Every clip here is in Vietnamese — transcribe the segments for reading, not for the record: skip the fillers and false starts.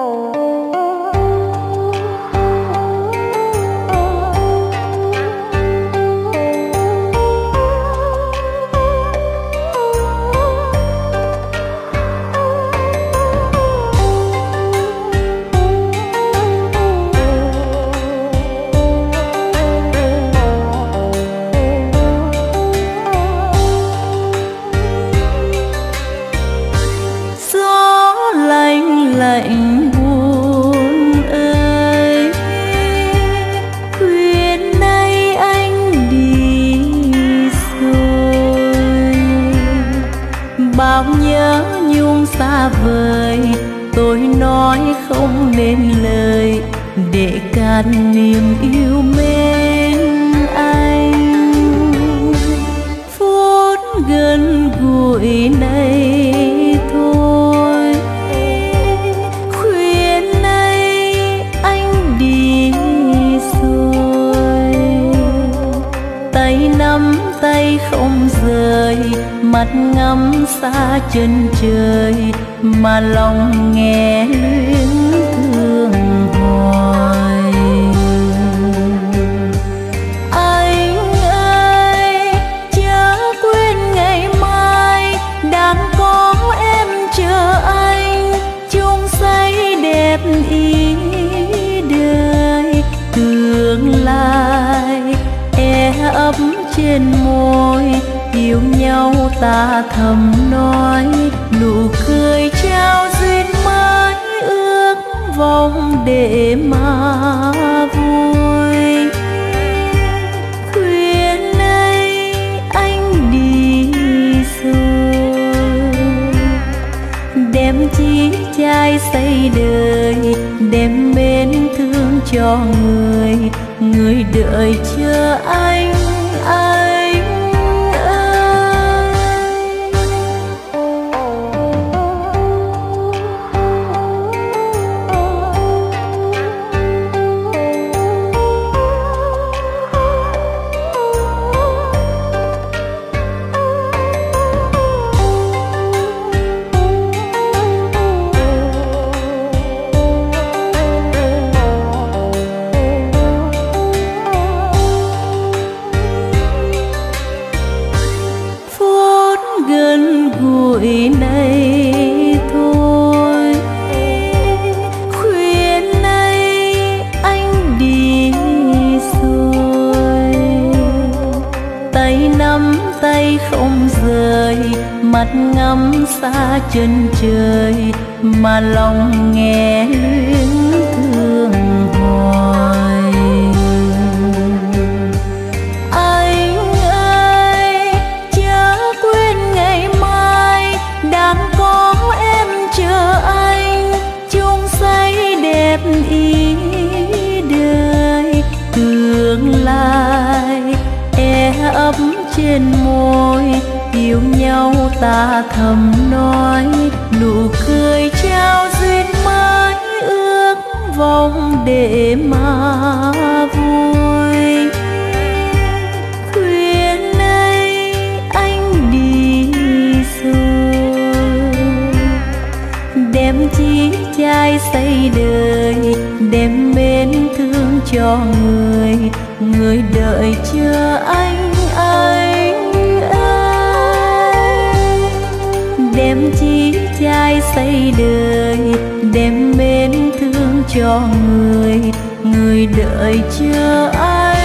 chân trời mà lòng nghe luyến thương hoài. Anh ơi chớ quên ngày mai đang có em chờ anh, chung xây đẹp ý đời tương lai e ấp trên môi. Yêu nhau ta thầm nói nụ cười trao duyên mới, ước vọng để mà vui. Khuya nay anh đi rồi, đem chí trai xây đời, đem mến thương cho người, người đợi chờ anh. Mắt ngắm xa chân trời mà lòng nghe luyến thương hoài. Anh ơi chớ quên ngày mai đang có em chờ anh, chung xây đẹp ý đời tương lai e ấp trên môi. Yêu nhau ta thầm nói nụ cười trao duyên mới, ước vọng để mà vui. Khuya nay anh đi rồi, đem chí trai xây đời, đem mến thương cho người, người đợi chờ anh. Đem chí trai xây đời, đem mến thương cho người, người đợi chờ anh.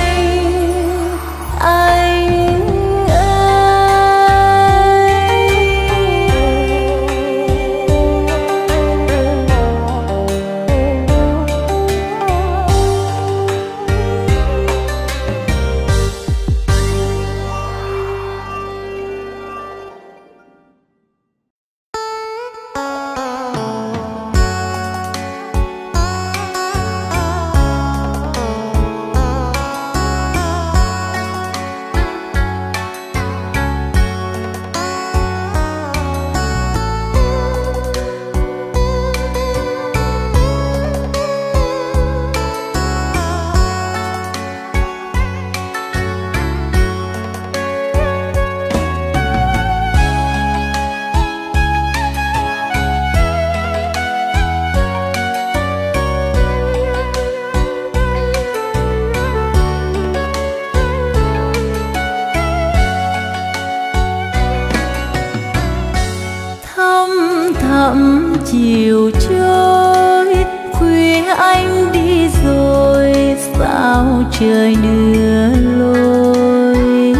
chiều trôi, khuya anh đi rồi sao trời đưa lối.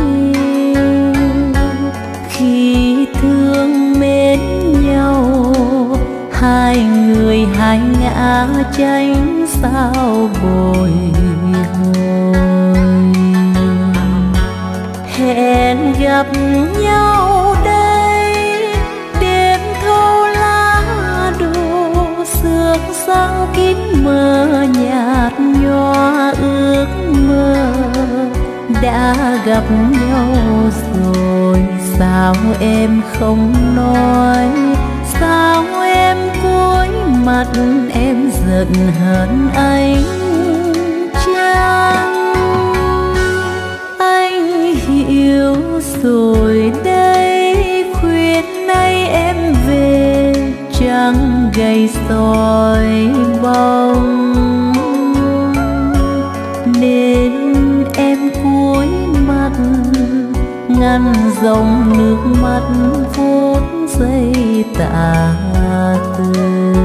Khi thương mến nhau, hai người hai ngã tranh sao bồi hồi. Hẹn gặp nhau đây, đêm thâu lá đổ sương sang kín mờ nhạt nhòa ước mơ. Đã gặp nhau rồi sao em không nói, sao em cúi mặt em giận hờn anh chăng. Anh hiểu rồi đây, khuyên nay em về chẳng gầy soi bóng, nên em cúi mặt ngăn dòng nước mắt phút giây tả từ.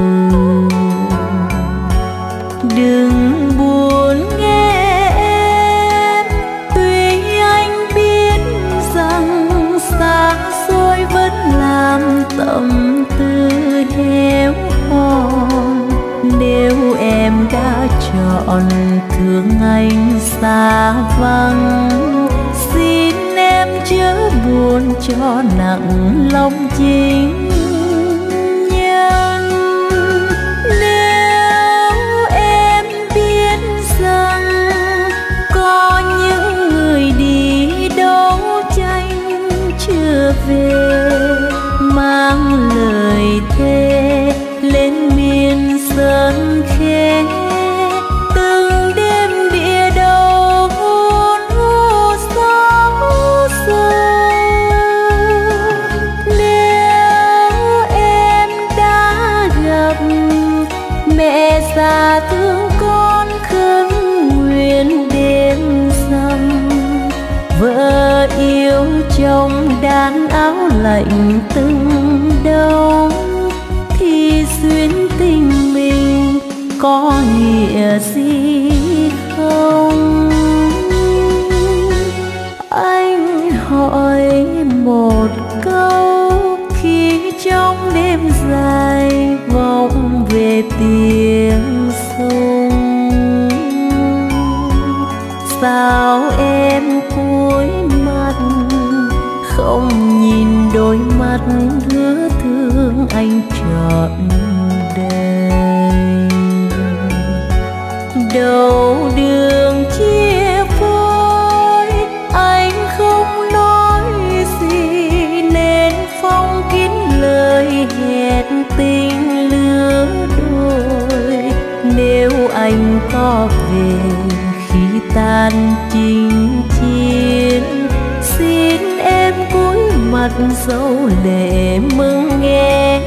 Đừng buồn nghe em, tuy anh biết rằng xa xôi vẫn làm tâm tư héo hon. Nếu em đã chọn thương anh xa vắng, xin em chớ buồn cho nặng lòng chính nhân. Nếu em biết rằng có những người đi đấu tranh chưa về, mang lời thề lên miền sơn khê, từng đêm bịa đầu hôn hô sóng sâu. Nếu em đã gặp mẹ già thương con khấn nguyện đêm rằm, vợ yêu chồng đan áo lạnh từng đông, thì duyên tình mình có nghĩa gì không? Anh hỏi một câu khi trong đêm dài vọng về tiếng sung, sao em cúi mặt không nhìn đôi mắt hứa thương anh trọn đời. Đầu đường chia phôi anh không nói gì, nên phong kín lời hẹn tình lứa đôi. Nếu anh có về khi tan chinh chiến, xin em cúi mặt dấu lệ mừng nghe.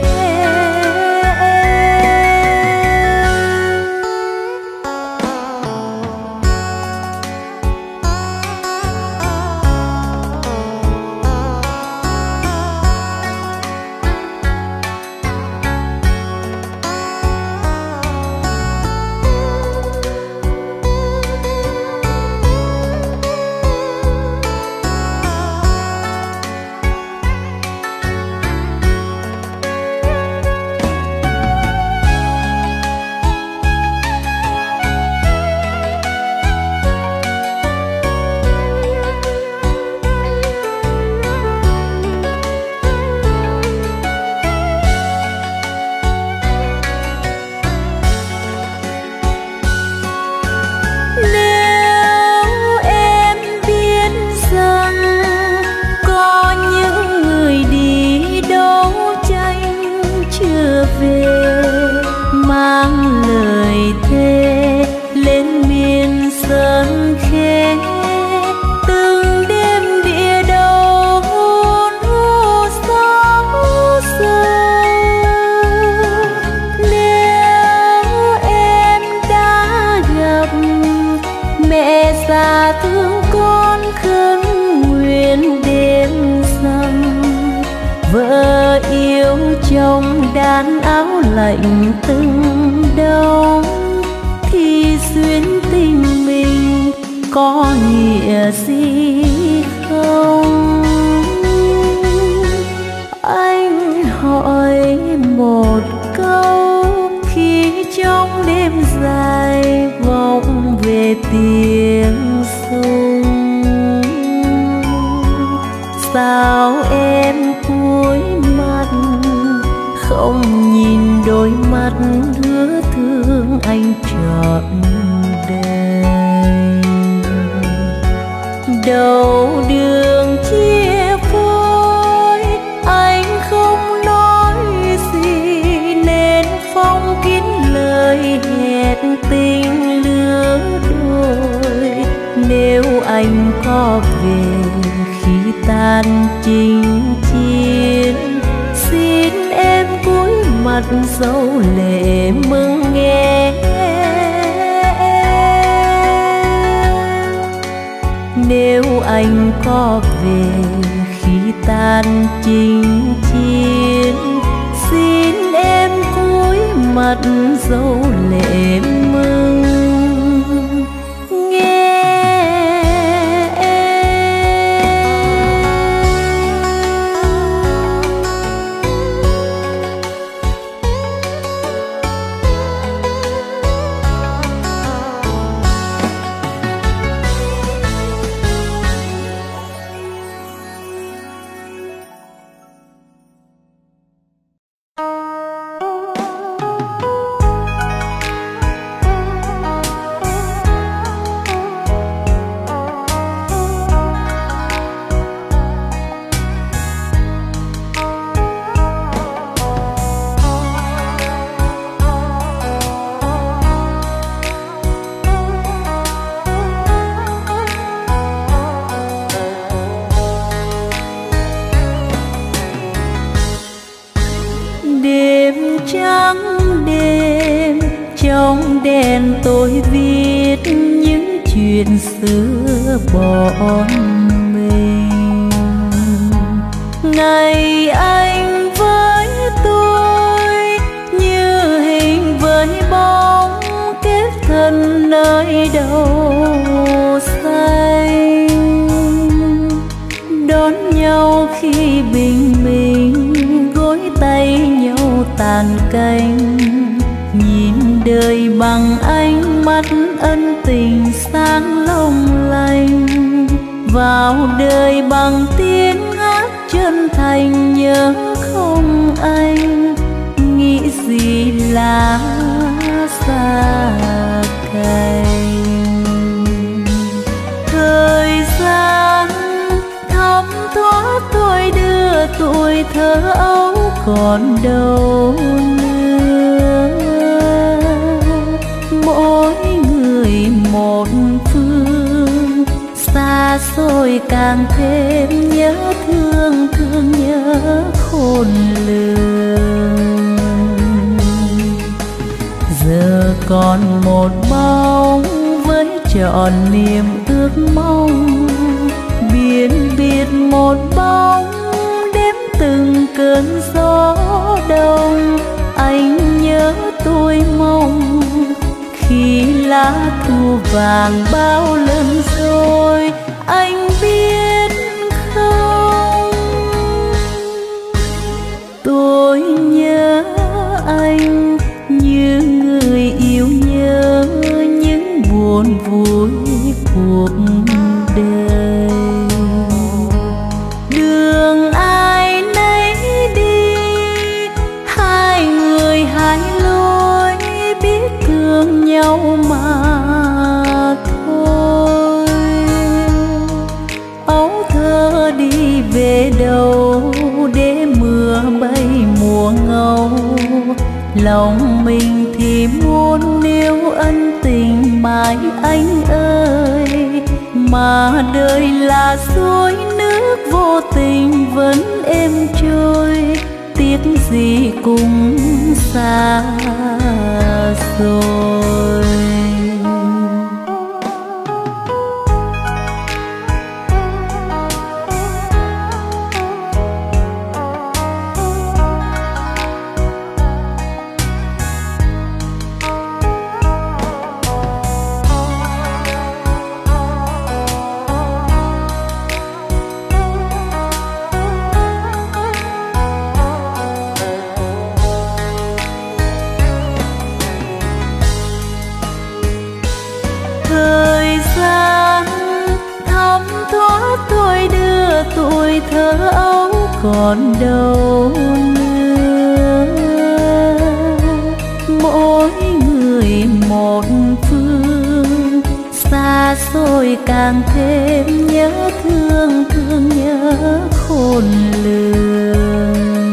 Vợ yêu chồng đan áo lạnh từng đông thì duyên tình mình có nghĩa gì không? Anh hỏi một câu khi trong đêm dài vọng về tiếng sung, sao em cúi mặt không nhìn đôi mắt hứa thương anh trọn đời? Đầu đường chia phôi anh không nói gì nên phong kín lời hẹn tình lứa đôi. Nếu anh có về khi tan chinh chiến, xin em cúi mặt dấu lệ mừng nghe. Nếu anh có về khi tan chinh chiến, xin em cúi mặt dấu lệ mừng nghe. Trong đèn tôi viết những chuyện xưa bọn mình. Ngày anh với tôi như hình với bóng kết thân nơi đầu xanh, đón nhau khi bình minh gối tay nhau tàn canh. Nhìn đời bằng ánh mắt ân tình sáng long lanh, vào đời bằng tiếng hát chân thành nhớ không anh. Nghĩ gì là xa cánh, thời gian thấm thoát tôi đưa tuổi thơ ấu còn đâu nữa. Mỗi người một phương, xa xôi càng thêm nhớ thương, thương nhớ khôn lường. Giờ còn một bóng với trọn niềm ước mong, biển biệt một bóng đếm từng cơn gió đông. Anh nhớ tôi mong khi lá thu vàng bao lần rồi, anh biết không? Tôi nhớ anh như người yêu nhớ những buồn vui cuộc đời. Đường ai nấy đi, hai người hai lối, biết thương nhau mà thôi. Ấu thơ đi về đâu để mưa bay mùa ngâu, lòng mình thì muốn níu ân tình mãi anh ơi. Mà đời là suối nước vô tình vẫn êm trôi, tiếc gì cũng xa rồi. tuổi thơ ấu còn đâu nữa. Mỗi người một phương, xa xôi càng thêm nhớ thương, thương nhớ khôn lường.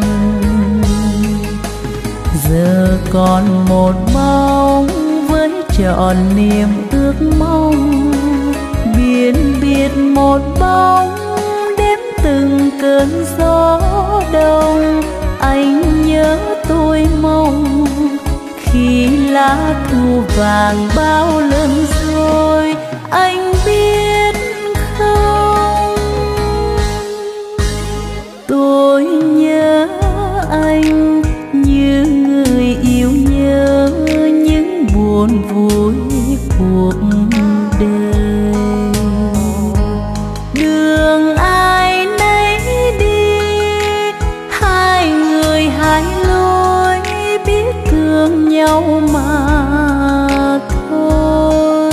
Giờ còn một bóng với trọn niềm ước mong, biển biệt một bóng đếm từng cơn gió đông. Anh nhớ tôi mong khi lá thu vàng bao lần rồi, anh biết không, tôi nhớ anh như người yêu nhớ những buồn vui cuộc đời. Đường ai nấy đi, hai người hai lối, biết thương nhau mà thôi.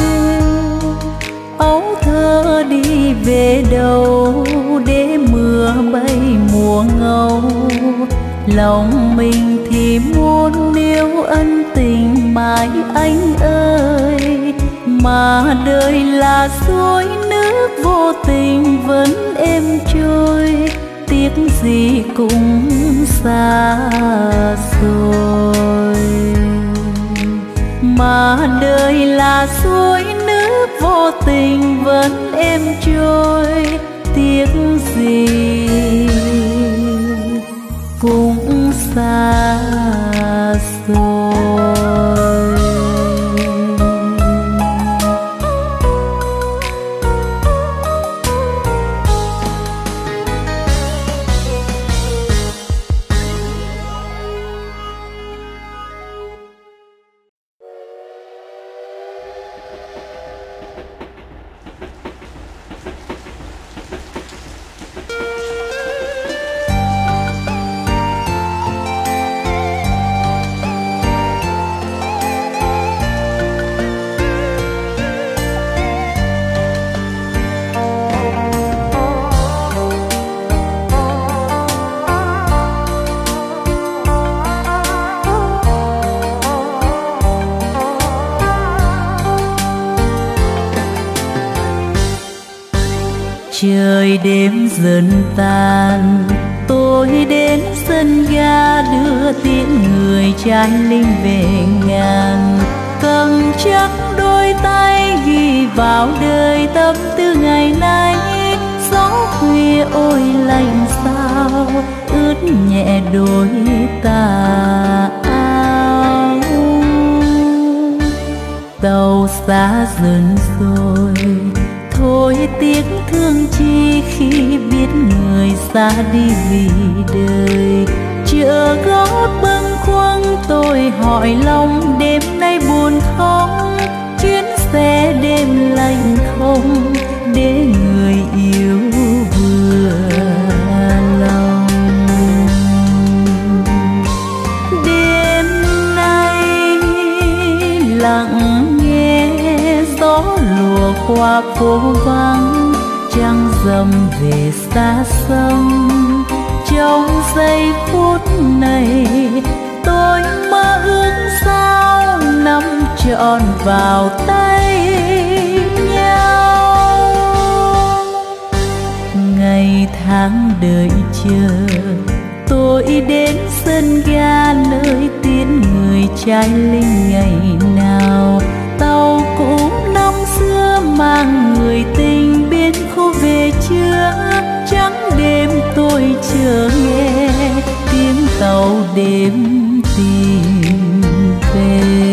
Ấu thơ đi về đâu để mưa bay mùa ngâu, lòng mình thì muốn níu ân tình mãi anh ơi. Mà đời là suối nước vô tình vẫn êm trôi, tiếc gì cũng xa rồi. Mà đời là suối nước vô tình vẫn êm trôi, tiếc gì cũng xa rồi. Trời đêm dần tàn, tôi đến sân ga đưa tiễn người trai linh về ngàn. Cầm chắc đôi tay ghi vào đời tâm tư ngày nay. Gió khuya ôi lạnh sao ướt nhẹ đôi tà áo. Tàu xa dần rồi, thôi tiếc thương chi khi biết người xa đi vì đời. Chợ gót bâng khuâng tôi hỏi lòng đêm nay buồn không, chuyến xe đêm lạnh không để người yêu vừa lòng. Đêm nay lặng nghe gió lùa qua phố vắng, trăng rằm về xa xăm. Trong giây phút này tôi mơ ước sao nắm trọn vào tay nhau. Ngày tháng đợi chờ tôi đến sân ga nơi tiễn người trai linh ngày nào. Tàu cũ năm xưa mang người tình bên khu về chưa, trắng đêm tôi chờ nghe tiếng tàu đêm tìm về.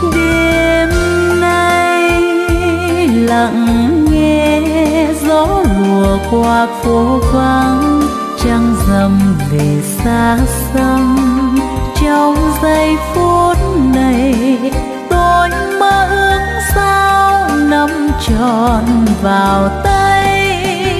Lặng nghe gió thùa qua phố vắng, trăng rằm về xa xăm. Trong giây phút này tôi mơ ước sao năm tròn vào tay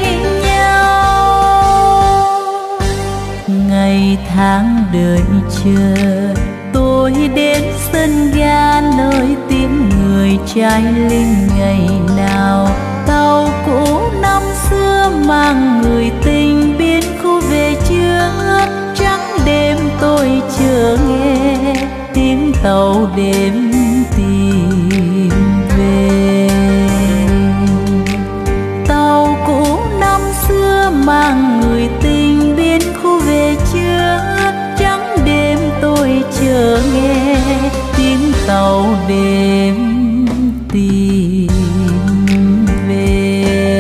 nhau. Ngày tháng đợi chờ tôi đến sân ga nơi tiếng người trai linh ngày nào. Tàu cũ năm xưa mang người tình biên khu về trước, trắng đêm tôi chờ nghe tiếng tàu đêm tìm về. Tàu cũ năm xưa mang người tình biên khu về trước, trắng đêm tôi chờ nghe tiếng tàu đêm tìm về.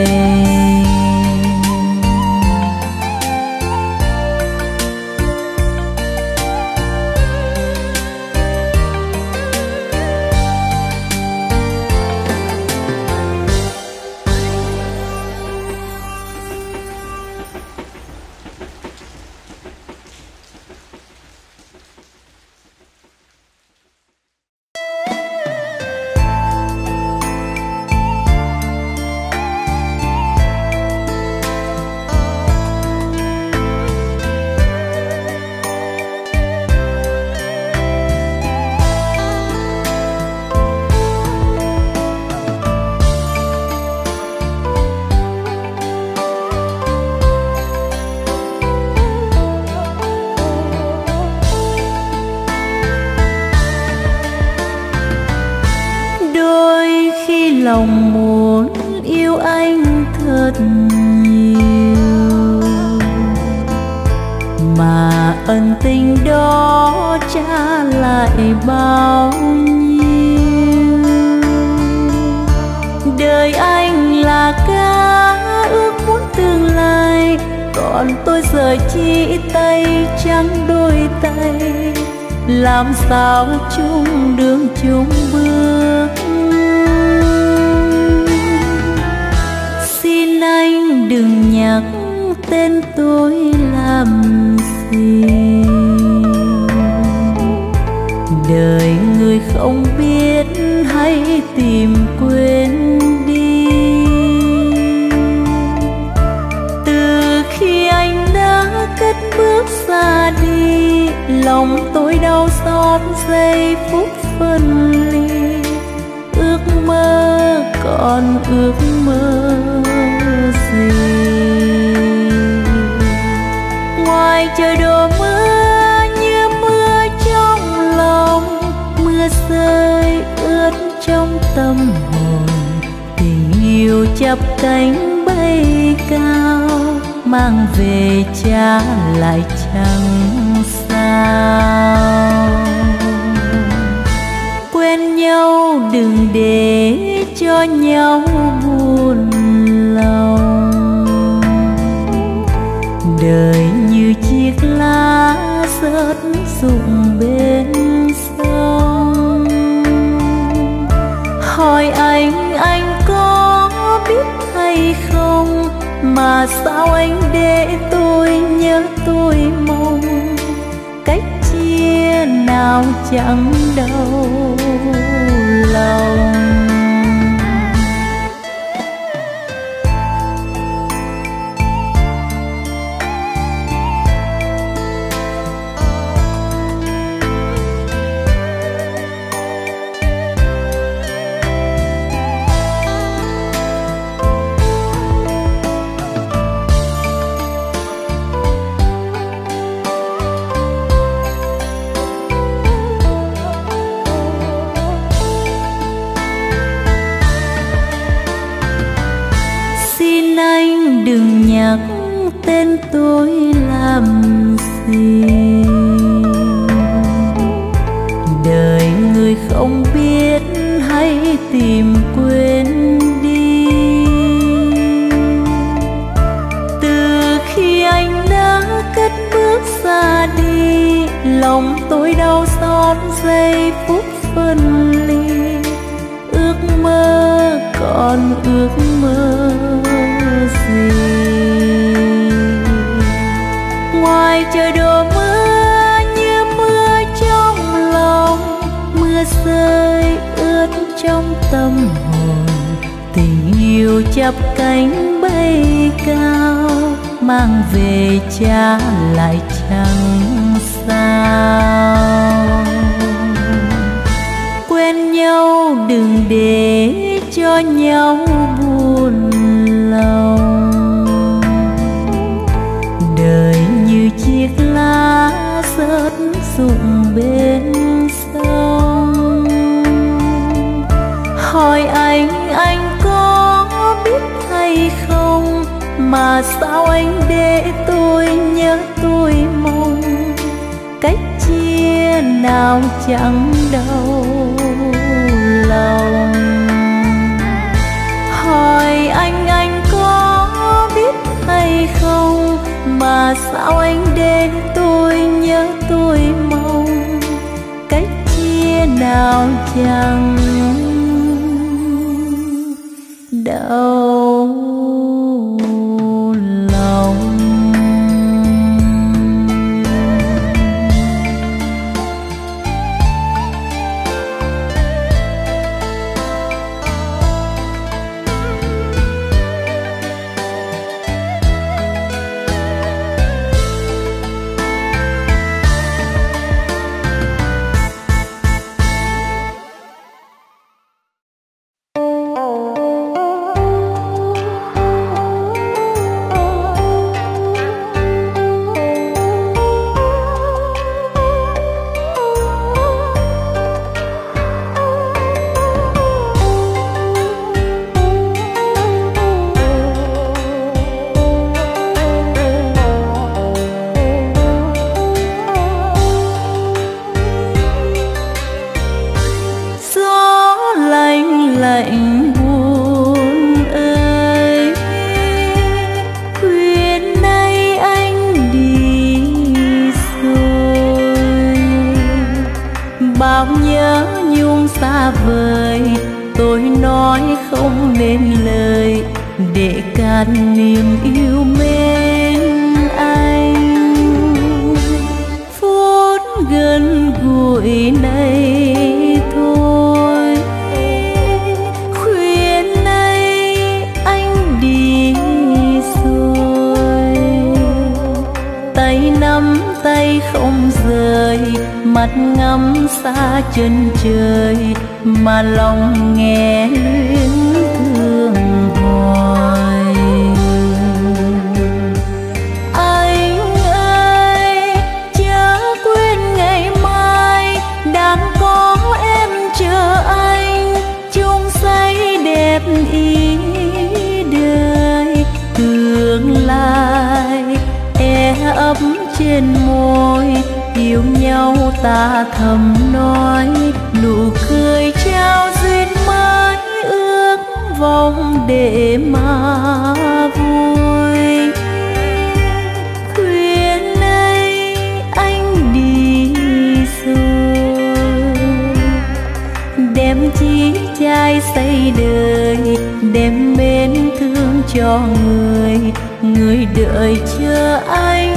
Lòng muốn yêu anh thật nhiều, mà ân tình đó trả lại bao nhiêu. Đời anh là ca ước muốn tương lai, còn tôi giờ chỉ tay trắng đôi tay. Làm sao chung đường chung bước, xin anh đừng nhắc tên tôi làm gì. Đời người không biết hãy tìm quên đi. Từ khi anh đã cất bước xa đi, lòng tôi đau xót giây phút phân ly. Ước mơ còn ước mơ gì, ngoài trời đổ mưa như mưa trong lòng. Mưa rơi ướt trong tâm hồn, tình yêu chắp cánh bay cao, mang về trả lại chẳng sao. Quen nhau đừng để cho nhau buồn lòng. Đời như chiếc lá rớt rụng bên sông. Hỏi anh có biết hay không, mà sao anh để tôi nhớ tôi mong. Cách chia nào chẳng đau lòng. Đừng nhắc tên tôi làm gì. Đời người không biết hãy tìm quên đi. Từ khi anh đã cất bước xa đi, lòng tôi đau xót giây phút phân ly. Ước mơ còn ước mơ gì, tâm hồn. Tình yêu chắp cánh bay cao, mang về trả lại chẳng sao. Quen nhau đừng để cho nhau buồn lòng, đời như chiếc lá rớt rụng bên sông. Hỏi anh có biết hay không, mà sao anh để tôi nhớ tôi mong, cách chia nào chẳng đau lòng. Hỏi anh có biết hay không, mà sao anh để tôi nhớ tôi mong, cách chia nào chẳng đau lòng. Bao nhớ nhung xa vời, tôi nói không nên lời để can niềm yêu mến anh. Phút gần gũi này thôi, khuya nay anh đi rồi, tay nắm tay không rời, mắt ngắm xa chân trời, mà lòng nghe luyến thương hoài. Anh ơi chớ quên ngày mai, đang có em chờ anh, chung say đẹp ý đời. Tương lai e ấp trên môi, yêu nhau ta thầm nói, nụ cười trao duyên mới, ước vọng để mà vui. Khuya nay anh đi rồi, đem chí trai xây đời, đem mến thương cho người, người đợi chờ anh.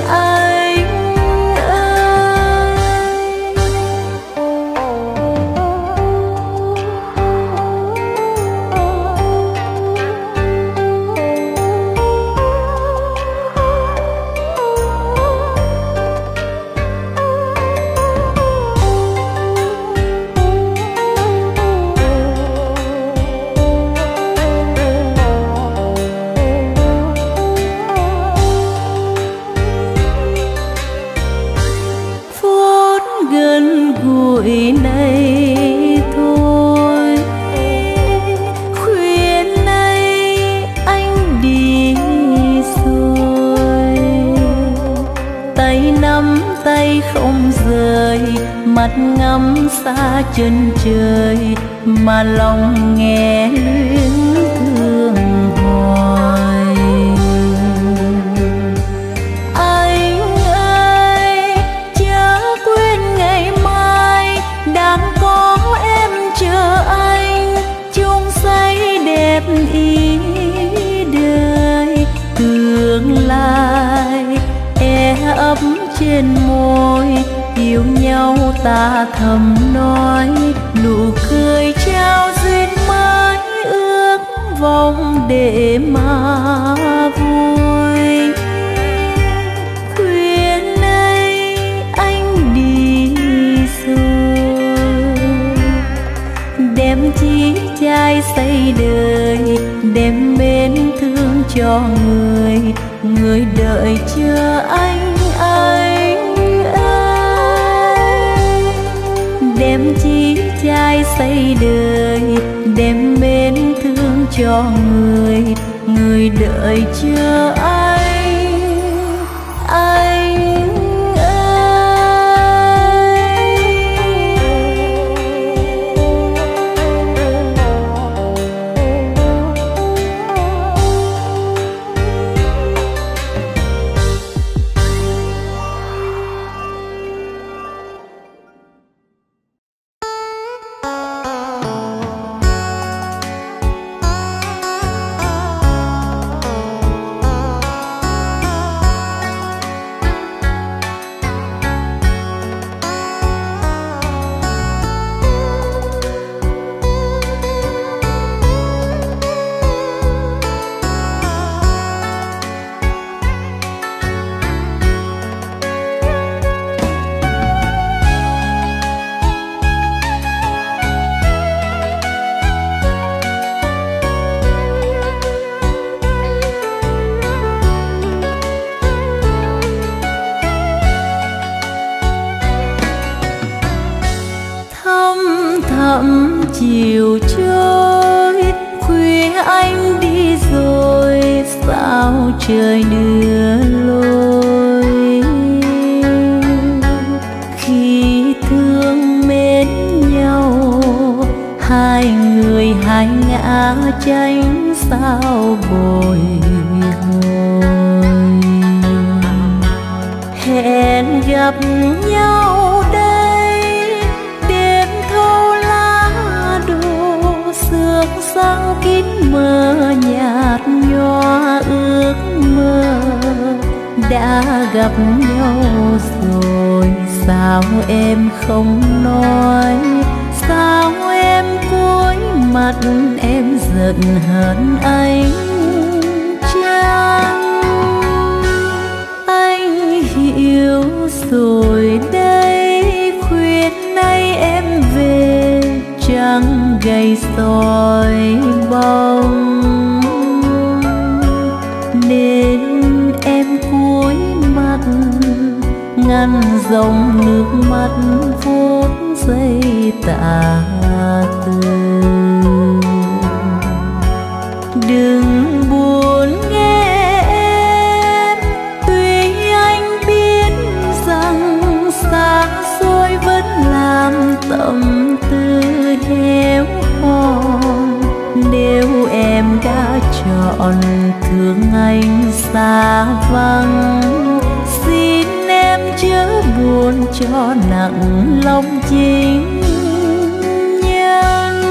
Gần gũi này thôi, khuya nay anh đi rồi, tay nắm tay không rời, mắt ngắm xa chân trời, mà lòng nghe luyến thương hoài. Ý đời tương lai e ấp trên môi, yêu nhau ta thầm nói, nụ cười trao duyên mới ước vọng để mà vui. Khuya nay anh đi rồi, đem chí trai xây đời, đem mến thương cho người, người đợi chờ anh ơi. Đem chí trai xây đời, đem mến thương cho người, người đợi chờ anh chiều trôi. Khuya anh đi rồi, sao trời đưa lối. Khi thương mến nhau, hai người hai ngã tranh sao bồi hồi. Hẹn gặp nhau sáng kín mơ nhạt nhòa ước mơ. Đã gặp nhau rồi, sao em không nói? Sao em cúi mặt em giận hờn anh chăng? Anh hiểu rồi đây, khuyên nay em về trăng gầy soi bóng, nên em cúi mặt ngăn dòng nước mắt phút giây tả từ. Đừng buồn nghe em, tuy anh biết rằng xa xôi vẫn làm tâm tư héo hon. Nếu em đã chọn thương anh xa vắng, xin em chớ buồn cho nặng lòng chính nhân.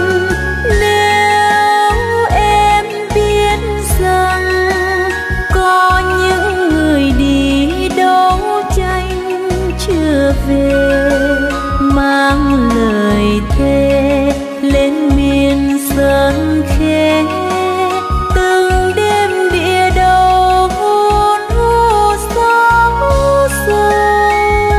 Nếu em biết rằng có những người đi đấu tranh chưa về, mang lời thề lên miền sơn khê, từng đêm địa đầu hôn hô sóng sâu.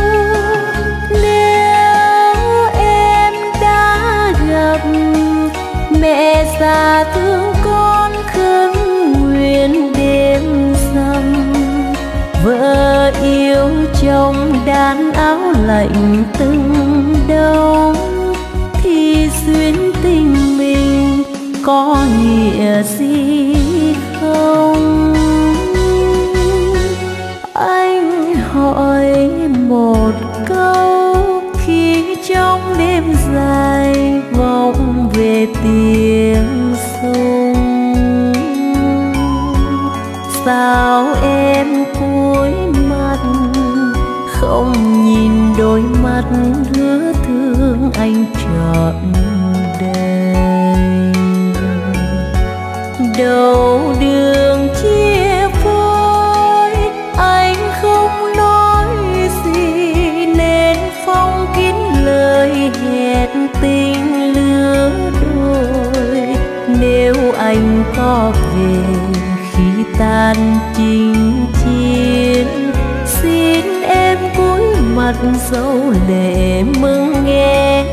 Nếu em đã gặp mẹ già thương con khấn nguyện đêm rằm, vợ yêu chồng đan áo lạnh từng đông, thì duyên tình mình có nghĩa gì không? Anh hỏi một câu khi trong đêm dài vọng về tiếng sung, sao em cúi mặt không nhìn đôi mắt hứa thương anh trọn đời? Đầu đường chia phôi anh không nói gì, nên phong kín lời hẹn tình lừa anh có về khi tan chinh chiến, xin em cúi mặt dấu lệ mừng nghe.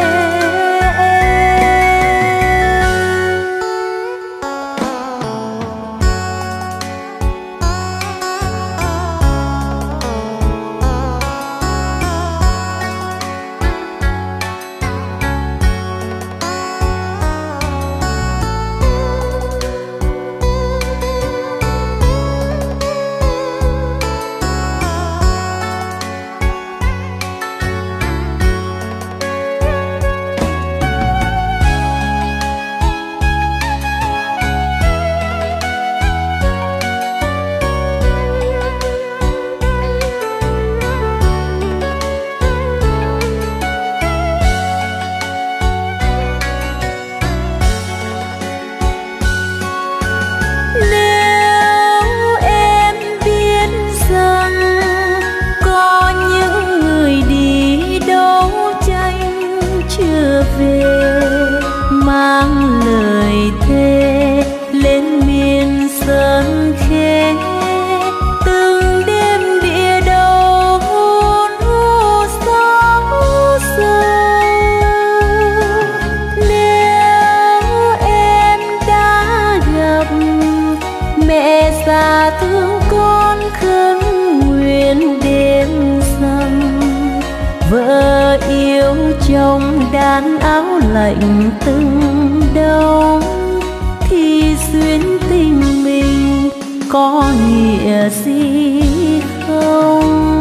đan áo lạnh từng đông thì duyên tình mình có nghĩa gì không?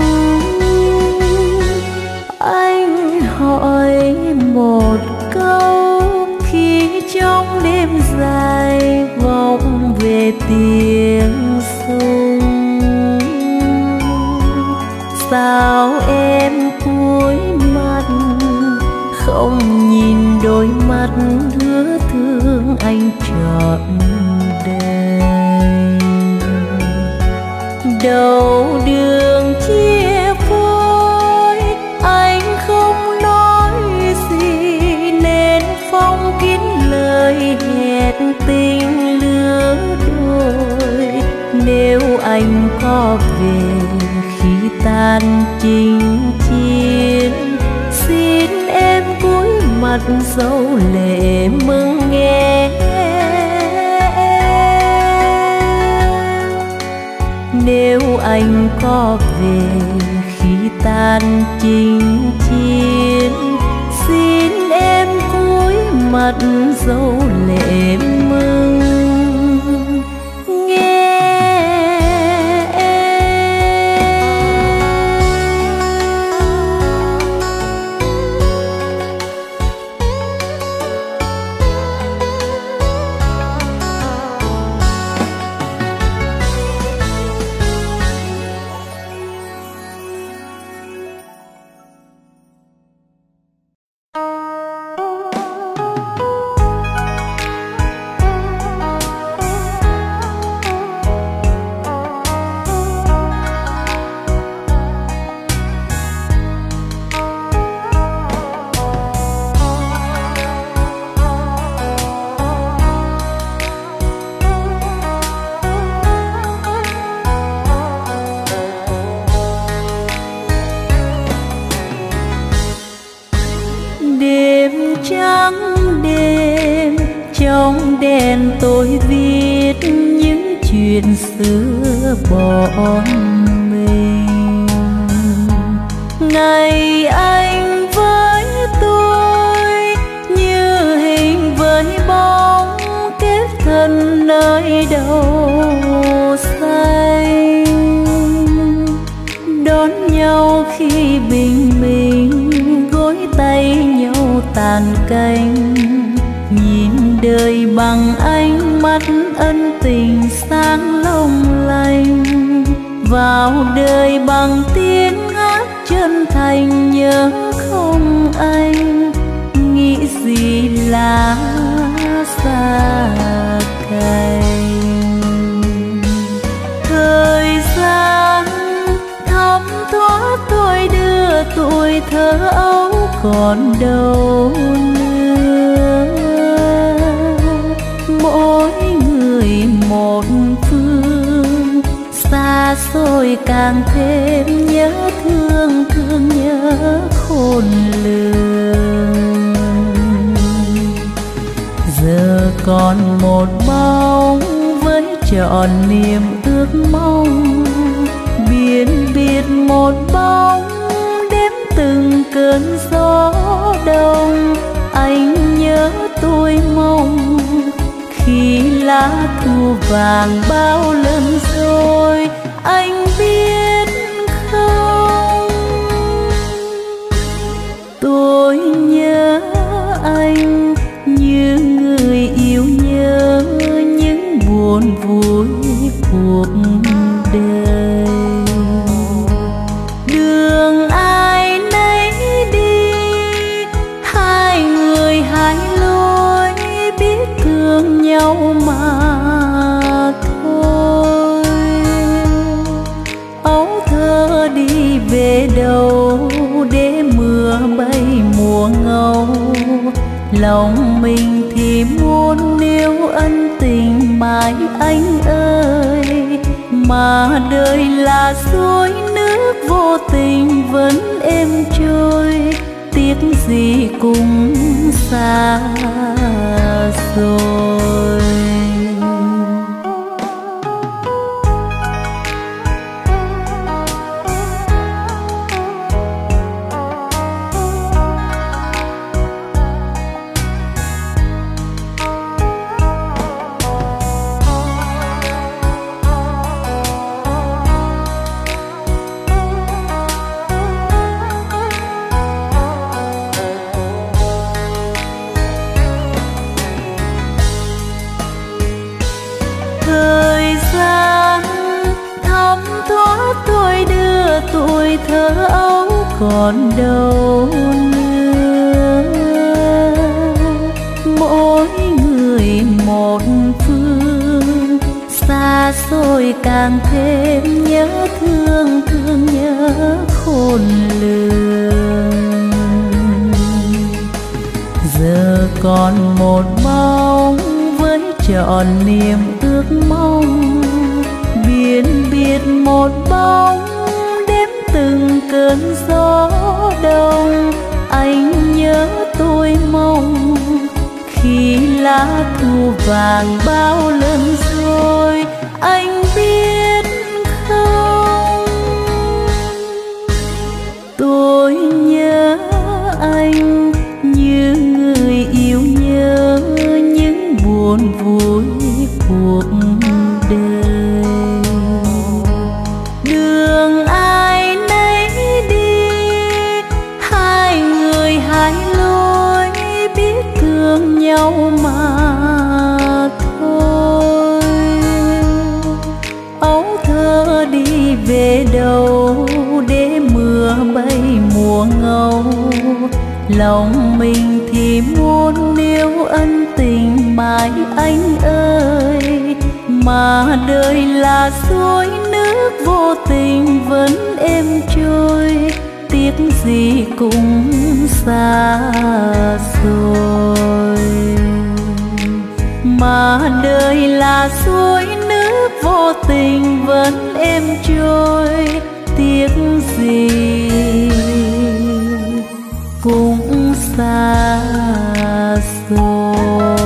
Anh hỏi một câu khi trong đêm dài vọng về tiếng sung. Sao em cúi mặt không nhìn đôi mắt hứa thương anh trọn đời? Đầu đường chia phôi anh không nói gì nên phong kín lời hẹn tình lứa đôi. Nếu anh có về khi tan chinh chiến, xin em cúi mặt dấu lệ mừng nghe. Nếu anh có về khi tan chinh chiến, xin em cúi mặt dấu lệ mừng nghe. Trong đèn tôi viết những chuyện xưa bọn mình. Ngày anh với tôi như hình với bóng kết thân nơi đầu xanh. Đón nhau khi bình minh gối tay nhau tàn canh. Nhìn đời bằng ánh mắt ân tình sáng long lanh, vào đời bằng tiếng hát chân thành nhớ không anh. Nghĩ gì là xa cành. Thời gian thấm thoát tôi đưa tuổi thơ ấu còn đâu nữa. Mỗi xa xôi càng thêm nhớ thương, thương nhớ khôn lường. Giờ còn một bóng với trọn niềm ước mong, biển biệt một bóng đếm từng cơn gió đông. Anh nhớ tôi mong khi lá thu vàng bao lần rồi, anh biết không, tôi nhớ anh như người yêu nhớ những buồn vui cuộc đời. Đường ai nấy đi, hai người hai lối, biết thương nhau mà thôi. Ấu thơ đi về đâu để mưa bay mùa ngâu, lòng mình thì muốn níu ân tình mãi anh ơi. Mà đời là suối nước vô tình vẫn êm trôi, tiếc gì cũng xa rồi. Tuổi thơ ấu còn đâu nữa, mỗi người một phương, xa xôi càng thêm nhớ thương, thương nhớ khôn lường. Giờ còn một bóng với trọn niềm ước mong, biển biệt một bóng từng cơn gió đông. Anh nhớ tôi mong khi lá thu vàng bao lần rồi, anh biết không, tôi nhớ anh như người yêu nhớ những buồn vui cuộc đời. Đường ai nấy đi, hai người hai lối, biết thương nhau mà thôi. Ấu thơ đi về đâu để mưa bay mùa ngâu, lòng mình thì muốn níu ân tình mãi anh ơi. Mà đời là suối nước vô tình vẫn êm trôi, tiếc gì cũng xa rồi. Mà đời là suối nước vô tình vẫn êm trôi, tiếc gì cũng xa rồi.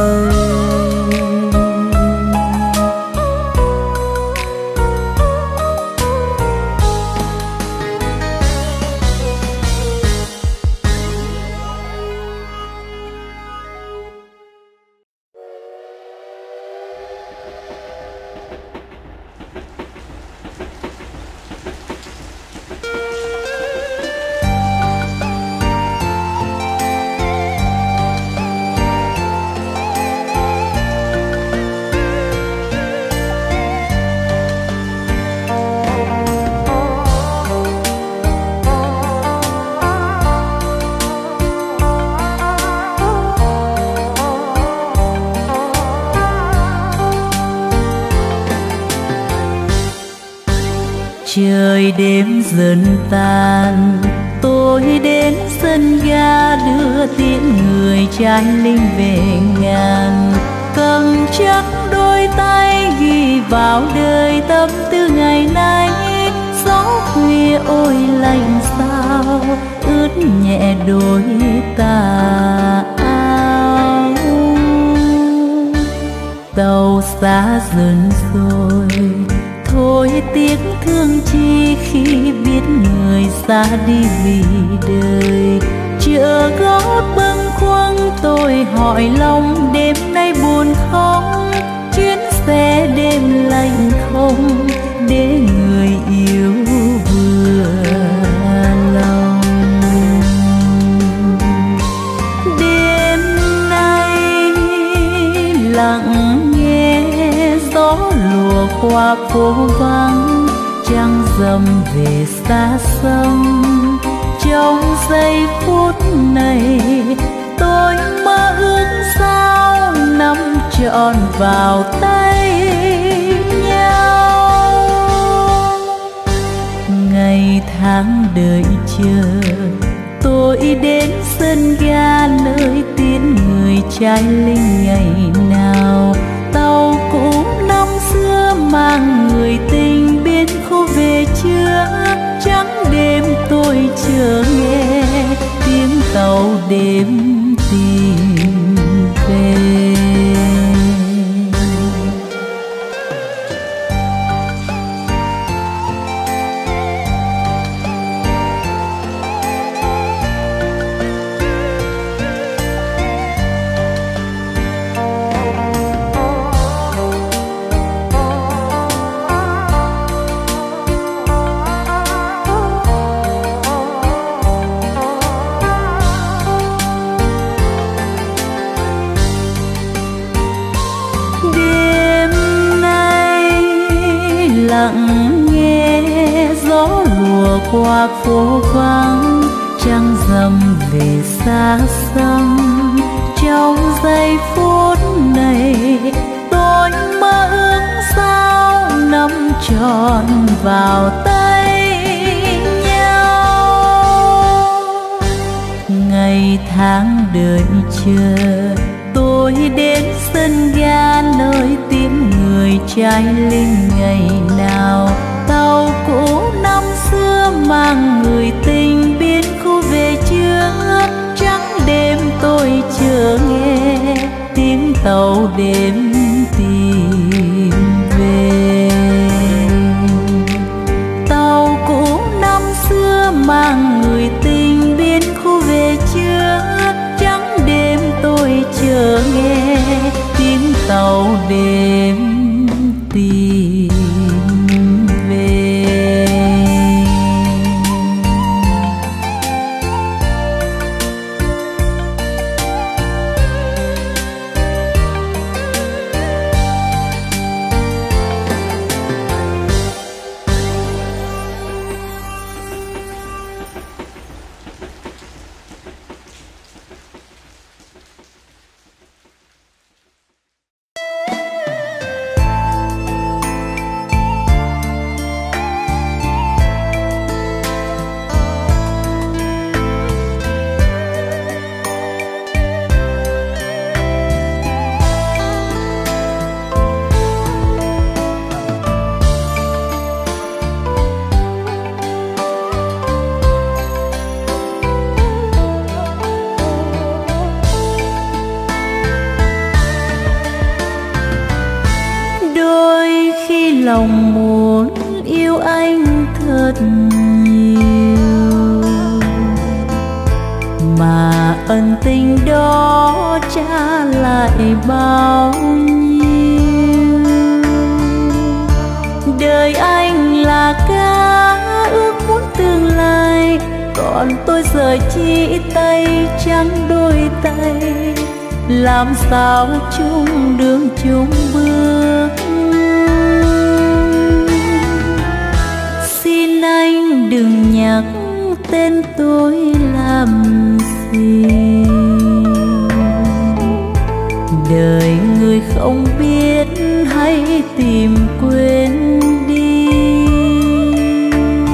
Trời đêm dần tan, tôi đến sân ga đưa tiễn người trai linh về ngàn. cầm chắc đôi tay ghi vào đời tâm tư ngày nay. Gió khuya ôi lạnh sao ướt nhẹ đôi tà áo. Tàu xa dần rồi thôi tiếc thương chi khi biết người xa đi vì đời. Chợ gót bâng khuâng tôi hỏi lòng đêm nay buồn không. Chuyến xe đêm lạnh không để người yêu vừa lòng. Đêm nay lặng nghe gió lùa qua phố vắng. Trăng rằm về xa xăm. Trong giây phút này tôi mơ ước sao nắm trọn vào tay nhau. Ngày tháng đợi chờ tôi đến sân ga nơi tiễn người trai linh ngày nào. Tàu cũ năm xưa mang người tình biên khu về chưa. Trắng đêm tôi chờ nghe tiếng tàu đêm tìm về. Lặng nghe gió lùa qua phố vắng. Trăng rằm về xa xăm. Trong giây phút này tôi mơ ước sao nắm trọn vào tay nhau. Ngày tháng đợi chờ tôi đến sân ga nơi tìm người trai linh ngày nào. Tàu cũ năm xưa mang người tình biên khu về chưa. Trắng đêm tôi chờ nghe tiếng tàu đêm tìm về. Tàu cũ năm xưa mang người tình biên khu về chưa. Trắng đêm tôi chờ nghe tiếng tàu đêm tìm về. Lòng muốn yêu anh thật nhiều mà ân tình đó trả lại bao nhiêu. Đời anh là ca ước muốn tương lai, còn tôi giờ chỉ tay trắng đôi tay. Làm sao chung đường chung bước. Xin anh đừng nhắc tên tôi làm gì. Đời người không biết hãy tìm quên đi.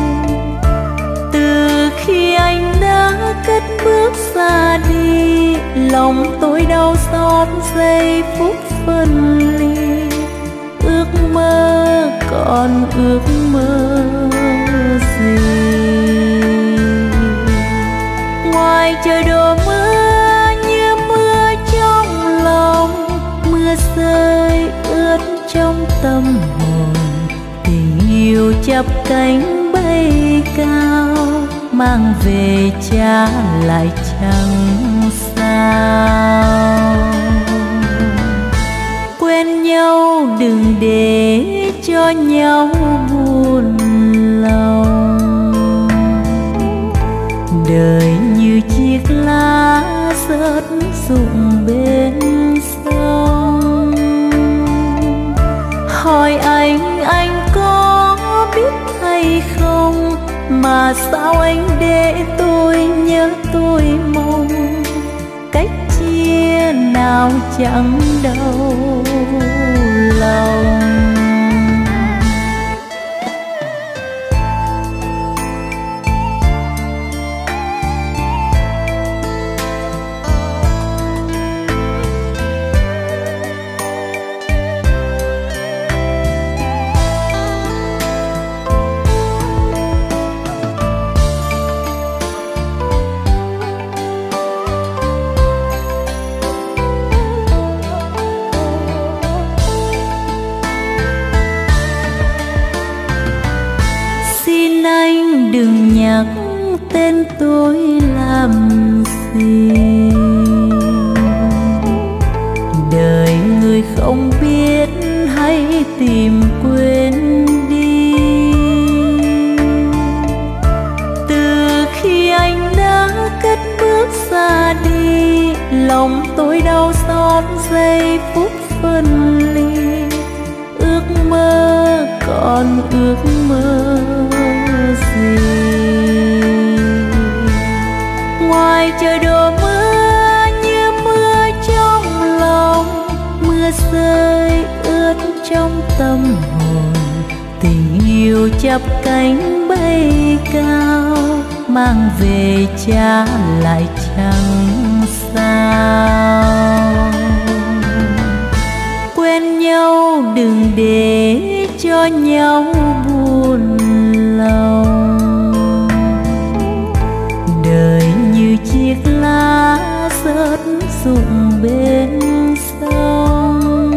Từ khi anh đã cất bước xa đi, lòng tôi đau xót giây phút phân ly. Ước mơ còn ước mơ gì, ngoài trời đổ mưa như mưa trong lòng, mưa rơi ướt trong tâm hồn. Tình yêu chắp cánh bay cao, mang về trả lại chẳng sao. Quen nhau đừng để cho nhau buồn lòng, đời như chiếc lá rớt rụng bên sông. Hỏi anh có biết hay không, mà sao anh để tôi nhớ tôi mong. Cách chia nào chẳng đau lòng. Anh đừng nhắc tên tôi làm gì, đời người không biết hãy tìm quên đi. Từ khi anh đã cất bước ra đi, lòng tôi đau xót giây phút phân ly. Ước mơ còn ước mơ gì, ngoài trời đổ mưa như mưa trong lòng, mưa rơi ướt trong tâm hồn. Tình yêu chắp cánh bay cao, mang về trả lại chẳng sao. Quen nhau đừng để cho nhau buồn lòng, đời như chiếc lá rớt rụng bên sông.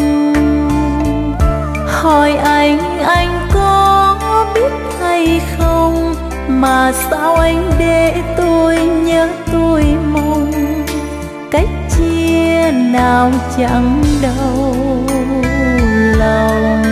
Hỏi anh có biết hay không, mà sao anh để tôi nhớ tôi mong. Cách chia nào chẳng đau lòng.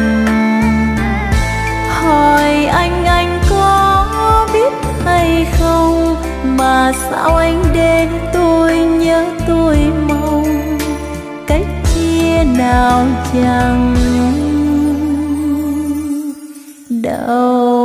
Hỏi anh có biết hay không, mà sao anh để tôi nhớ tôi mong. Cách chia nào chẳng đau